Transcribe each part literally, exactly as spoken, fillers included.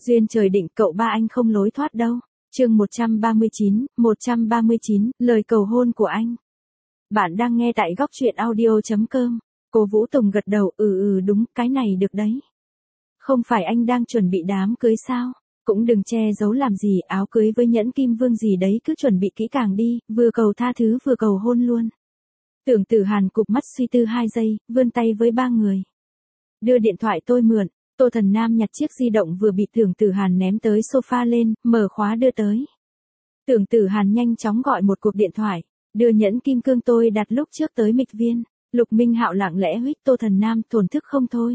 Duyên trời định cậu ba anh không lối thoát đâu. Chương một trăm ba mươi chín, một trăm ba mươi chín, lời cầu hôn của anh. Bạn đang nghe tại góc truyện audio chấm com. Cô Vũ Tùng gật đầu, ừ ừ đúng, cái này được đấy. Không phải anh đang chuẩn bị đám cưới sao? Cũng đừng che giấu làm gì, áo cưới với nhẫn kim vương gì đấy cứ chuẩn bị kỹ càng đi, vừa cầu tha thứ vừa cầu hôn luôn. Tưởng Tử Hàn cụp mắt suy tư hai giây, vươn tay với ba người. Đưa điện thoại tôi mượn. Tô Thần Nam nhặt chiếc di động vừa bị Tưởng Tử Hàn ném tới sofa lên, mở khóa đưa tới. Tưởng Tử Hàn nhanh chóng gọi một cuộc điện thoại, đưa nhẫn kim cương tôi đặt lúc trước tới Mịch Viên. Lục Minh Hạo lặng lẽ huých Tô Thần Nam, thổn thức không thôi.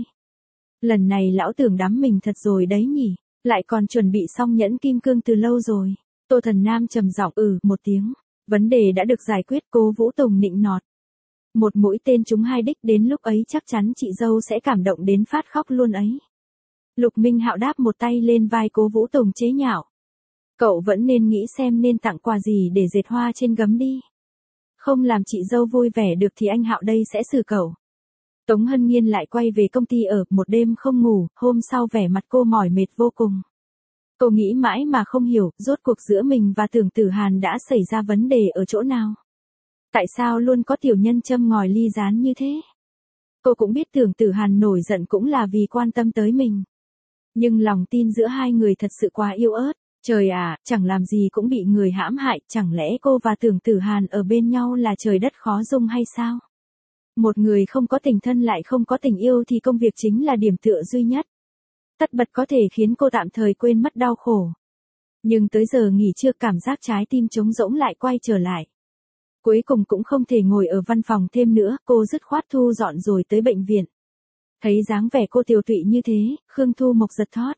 Lần này lão tưởng đắm mình thật rồi đấy nhỉ, lại còn chuẩn bị xong nhẫn kim cương từ lâu rồi. Tô Thần Nam trầm giọng ừ một tiếng, vấn đề đã được giải quyết. Cố Vũ Tùng nịnh nọt. Một mũi tên trúng hai đích, đến lúc ấy chắc chắn chị dâu sẽ cảm động đến phát khóc luôn ấy. Lục Minh Hạo đáp một tay lên vai Cố Vũ Tùng chế nhạo. Cậu vẫn nên nghĩ xem nên tặng quà gì để dệt hoa trên gấm đi. Không làm chị dâu vui vẻ được thì anh Hạo đây sẽ xử cậu. Tống Hân Nhiên lại quay về công ty ở, một đêm không ngủ, hôm sau vẻ mặt cô mỏi mệt vô cùng. Cô nghĩ mãi mà không hiểu, rốt cuộc giữa mình và Tưởng Tử Hàn đã xảy ra vấn đề ở chỗ nào. Tại sao luôn có tiểu nhân châm ngòi ly gián như thế? Cô cũng biết Tưởng Tử Hàn nổi giận cũng là vì quan tâm tới mình. Nhưng lòng tin giữa hai người thật sự quá yếu ớt. Trời à, chẳng làm gì cũng bị người hãm hại, chẳng lẽ cô và Tưởng Tử Hàn ở bên nhau là trời đất khó dung hay sao? Một người không có tình thân lại không có tình yêu thì công việc chính là điểm tựa duy nhất. Tất bật có thể khiến cô tạm thời quên mất đau khổ. Nhưng tới giờ nghỉ trưa cảm giác trái tim trống rỗng lại quay trở lại. Cuối cùng cũng không thể ngồi ở văn phòng thêm nữa, cô dứt khoát thu dọn rồi tới bệnh viện. Thấy dáng vẻ cô tiều tụy như thế, Khương Thu Mộc giật thót.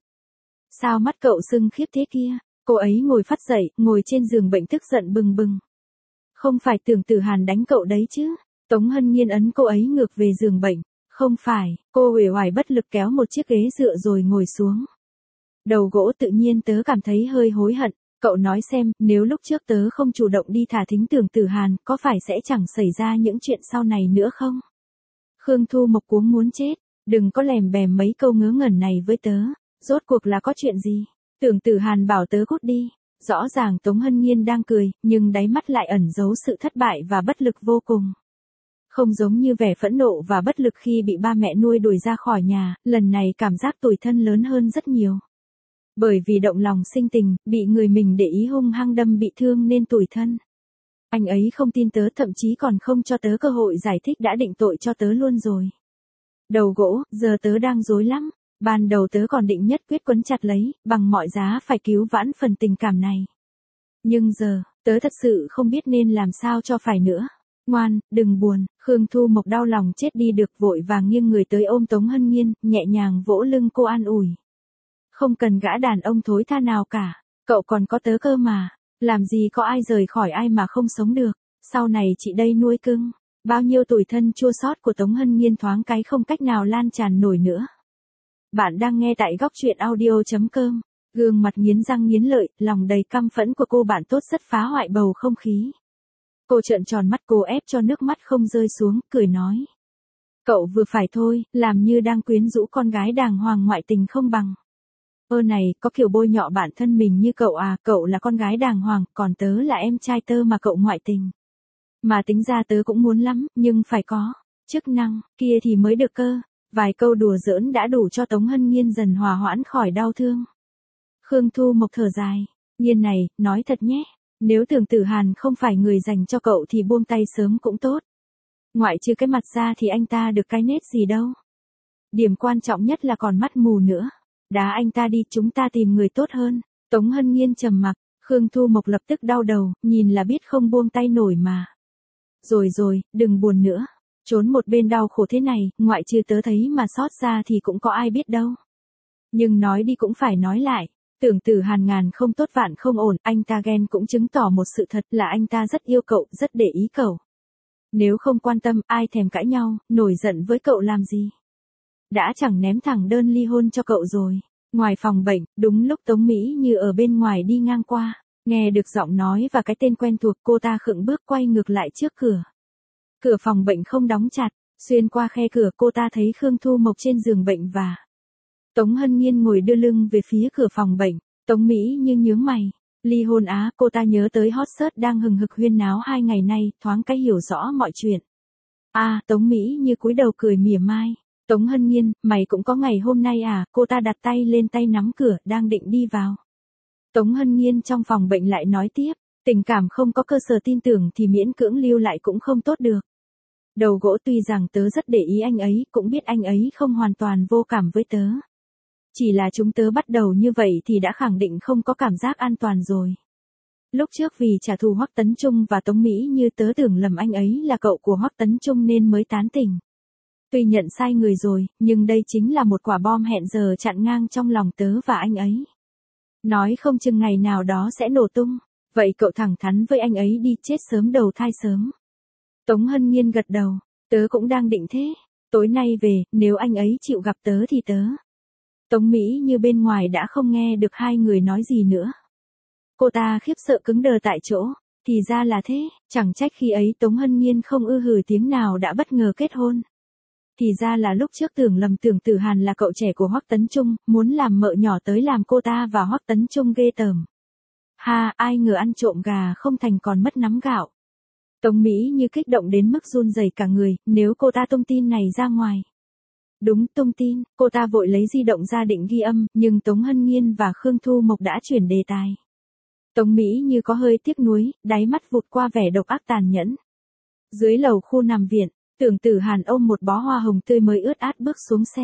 Sao mắt cậu sưng khiếp thế kia? Cô ấy ngồi phắt dậy, ngồi trên giường bệnh tức giận bừng bừng. Không phải Tưởng Tử Hàn đánh cậu đấy chứ? Tống Hân Nhiên ấn cô ấy ngược về giường bệnh. Không phải, cô uể oải bất lực kéo một chiếc ghế dựa rồi ngồi xuống. Đầu gỗ tự nhiên tớ cảm thấy hơi hối hận. Cậu nói xem, nếu lúc trước tớ không chủ động đi thả thính Tưởng Tử Hàn, có phải sẽ chẳng xảy ra những chuyện sau này nữa không? Khương Thu Mộc cuống muốn chết, đừng có lèm bèm mấy câu ngớ ngẩn này với tớ, rốt cuộc là có chuyện gì? Tưởng Tử Hàn bảo tớ cút đi. Rõ ràng Tống Hân Nhiên đang cười, nhưng đáy mắt lại ẩn giấu sự thất bại và bất lực vô cùng. Không giống như vẻ phẫn nộ và bất lực khi bị ba mẹ nuôi đuổi ra khỏi nhà, lần này cảm giác tủi thân lớn hơn rất nhiều. Bởi vì động lòng sinh tình, bị người mình để ý hung hăng đâm bị thương nên tủi thân. Anh ấy không tin tớ, thậm chí còn không cho tớ cơ hội giải thích, đã định tội cho tớ luôn rồi. Đầu gỗ, giờ tớ đang rối lắm. Ban đầu tớ còn định nhất quyết quấn chặt lấy, bằng mọi giá phải cứu vãn phần tình cảm này. Nhưng giờ, tớ thật sự không biết nên làm sao cho phải nữa. Ngoan, đừng buồn. Khương Thu Mộc đau lòng chết đi được, vội vàng nghiêng người tới ôm Tống Hân Nhiên, nhẹ nhàng vỗ lưng cô an ủi. Không cần gã đàn ông thối tha nào cả, cậu còn có tớ cơ mà. Làm gì có ai rời khỏi ai mà không sống được. Sau này chị đây nuôi cưng. Bao nhiêu tủi thân chua xót của Tống Hân Nhiên thoáng cái không cách nào lan tràn nổi nữa. Bạn đang nghe tại góc truyện audio chấm com. Gương mặt nghiến răng nghiến lợi, lòng đầy căm phẫn của cô bạn tốt rất phá hoại bầu không khí. Cô trợn tròn mắt, cố ép cho nước mắt không rơi xuống, cười nói. Cậu vừa phải thôi, làm như đang quyến rũ con gái đàng hoàng ngoại tình không bằng. Ơ này, có kiểu bôi nhọ bản thân mình như cậu à, cậu là con gái đàng hoàng, còn tớ là em trai tơ mà cậu ngoại tình. Mà tính ra tớ cũng muốn lắm, nhưng phải có chức năng kia thì mới được cơ. Vài câu đùa giỡn đã đủ cho Tống Hân Nhiên dần hòa hoãn khỏi đau thương. Khương Thu Mộc thở dài. Nhiên này, nói thật nhé. Nếu Tưởng Tử Hàn không phải người dành cho cậu thì buông tay sớm cũng tốt. Ngoại trừ cái mặt ra thì anh ta được cái nết gì đâu. Điểm quan trọng nhất là còn mắt mù nữa. Đá anh ta đi, chúng ta tìm người tốt hơn. Tống Hân Nhiên trầm mặc. Khương Thu Mộc lập tức đau đầu, nhìn là biết không buông tay nổi mà. Rồi rồi, đừng buồn nữa. Trốn một bên đau khổ thế này, ngoại trừ tớ thấy mà xót ra thì cũng có ai biết đâu. Nhưng nói đi cũng phải nói lại. Tưởng Tử Hàn ngàn không tốt vạn không ổn, anh ta ghen cũng chứng tỏ một sự thật là anh ta rất yêu cậu, rất để ý cậu. Nếu không quan tâm, ai thèm cãi nhau, nổi giận với cậu làm gì. Đã chẳng ném thẳng đơn ly hôn cho cậu rồi. Ngoài phòng bệnh, đúng lúc Tống Mỹ Như ở bên ngoài đi ngang qua, nghe được giọng nói và cái tên quen thuộc, cô ta khựng bước quay ngược lại trước cửa. Cửa phòng bệnh không đóng chặt, xuyên qua khe cửa cô ta thấy Khương Thu Mộc trên giường bệnh và Tống Hân Nhiên ngồi đưa lưng về phía cửa phòng bệnh, Tống Mỹ Như nhướng mày. Ly hôn á, cô ta nhớ tới hot search đang hừng hực huyên náo hai ngày nay, thoáng cái hiểu rõ mọi chuyện. À, Tống Mỹ Như cúi đầu cười mỉa mai. Tống Hân Nhiên, mày cũng có ngày hôm nay à, cô ta đặt tay lên tay nắm cửa, đang định đi vào. Tống Hân Nhiên trong phòng bệnh lại nói tiếp, tình cảm không có cơ sở tin tưởng thì miễn cưỡng lưu lại cũng không tốt được. Đầu gỗ tuy rằng tớ rất để ý anh ấy, cũng biết anh ấy không hoàn toàn vô cảm với tớ. Chỉ là chúng tớ bắt đầu như vậy thì đã khẳng định không có cảm giác an toàn rồi. Lúc trước vì trả thù Hoắc Tấn Trung và Tống Mỹ Như tớ tưởng lầm anh ấy là cậu của Hoắc Tấn Trung nên mới tán tỉnh. Tuy nhận sai người rồi, nhưng đây chính là một quả bom hẹn giờ chặn ngang trong lòng tớ và anh ấy. Nói không chừng ngày nào đó sẽ nổ tung, vậy cậu thẳng thắn với anh ấy đi, chết sớm đầu thai sớm. Tống Hân Nhiên gật đầu, tớ cũng đang định thế, tối nay về, nếu anh ấy chịu gặp tớ thì tớ. Tống Mỹ Như bên ngoài đã không nghe được hai người nói gì nữa. Cô ta khiếp sợ cứng đờ tại chỗ, thì ra là thế, chẳng trách khi ấy Tống Hân Nhiên không ư hử tiếng nào đã bất ngờ kết hôn. Thì ra là lúc trước tưởng lầm Tưởng Tử Hàn là cậu trẻ của Hoắc Tấn Trung, muốn làm mợ nhỏ tới làm cô ta và Hoắc Tấn Trung ghê tởm. Ha, ai ngờ ăn trộm gà không thành còn mất nắm gạo. Tống Mỹ Như kích động đến mức run rẩy cả người, nếu cô ta tung tin này ra ngoài. Đúng, tung tin, cô ta vội lấy di động ra định ghi âm, nhưng Tống Hân Nhiên và Khương Thu Mộc đã chuyển đề tài. Tống Mỹ Như có hơi tiếc nuối, đáy mắt vụt qua vẻ độc ác tàn nhẫn. Dưới lầu khu nằm viện, Tưởng Tử Hàn ôm một bó hoa hồng tươi mới ướt át bước xuống xe.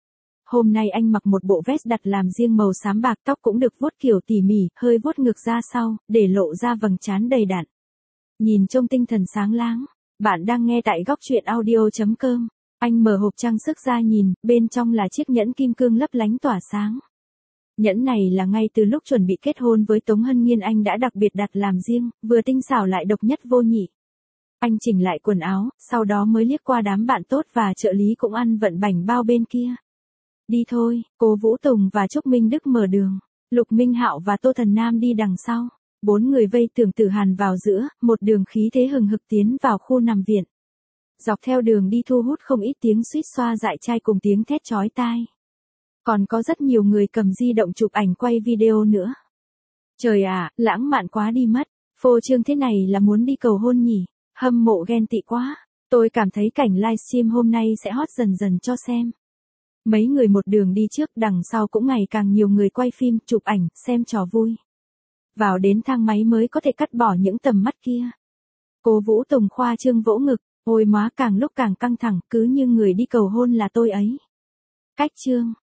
Hôm nay anh mặc một bộ vest đặt làm riêng màu xám bạc, tóc cũng được vuốt kiểu tỉ mỉ, hơi vuốt ngược ra sau, để lộ ra vầng trán đầy đặn. Nhìn trông tinh thần sáng láng. Bạn đang nghe tại góc truyện audio chấm com. Anh mở hộp trang sức ra nhìn, bên trong là chiếc nhẫn kim cương lấp lánh tỏa sáng. Nhẫn này là ngay từ lúc chuẩn bị kết hôn với Tống Hân Nhiên anh đã đặc biệt đặt làm riêng, vừa tinh xảo lại độc nhất vô nhị. Anh chỉnh lại quần áo, sau đó mới liếc qua đám bạn tốt và trợ lý cũng ăn vận bảnh bao bên kia. Đi thôi, Cố Vũ Tùng và Trúc Minh Đức mở đường, Lục Minh Hạo và Tô Thần Nam đi đằng sau. Bốn người vây Tưởng Tử Hàn vào giữa, một đường khí thế hừng hực tiến vào khu nằm viện. Dọc theo đường đi thu hút không ít tiếng suýt xoa dại chai cùng tiếng thét chói tai. Còn có rất nhiều người cầm di động chụp ảnh quay video nữa. Trời ạ, lãng mạn quá đi mất, phô trương thế này là muốn đi cầu hôn nhỉ, hâm mộ ghen tị quá. Tôi cảm thấy cảnh livestream hôm nay sẽ hot dần dần cho xem. Mấy người một đường đi trước, đằng sau cũng ngày càng nhiều người quay phim, chụp ảnh, xem trò vui. Vào đến thang máy mới có thể cắt bỏ những tầm mắt kia. Cố Vũ Tùng khoa trương vỗ ngực, ôi má càng lúc càng căng thẳng, cứ như người đi cầu hôn là tôi ấy. Cách chương,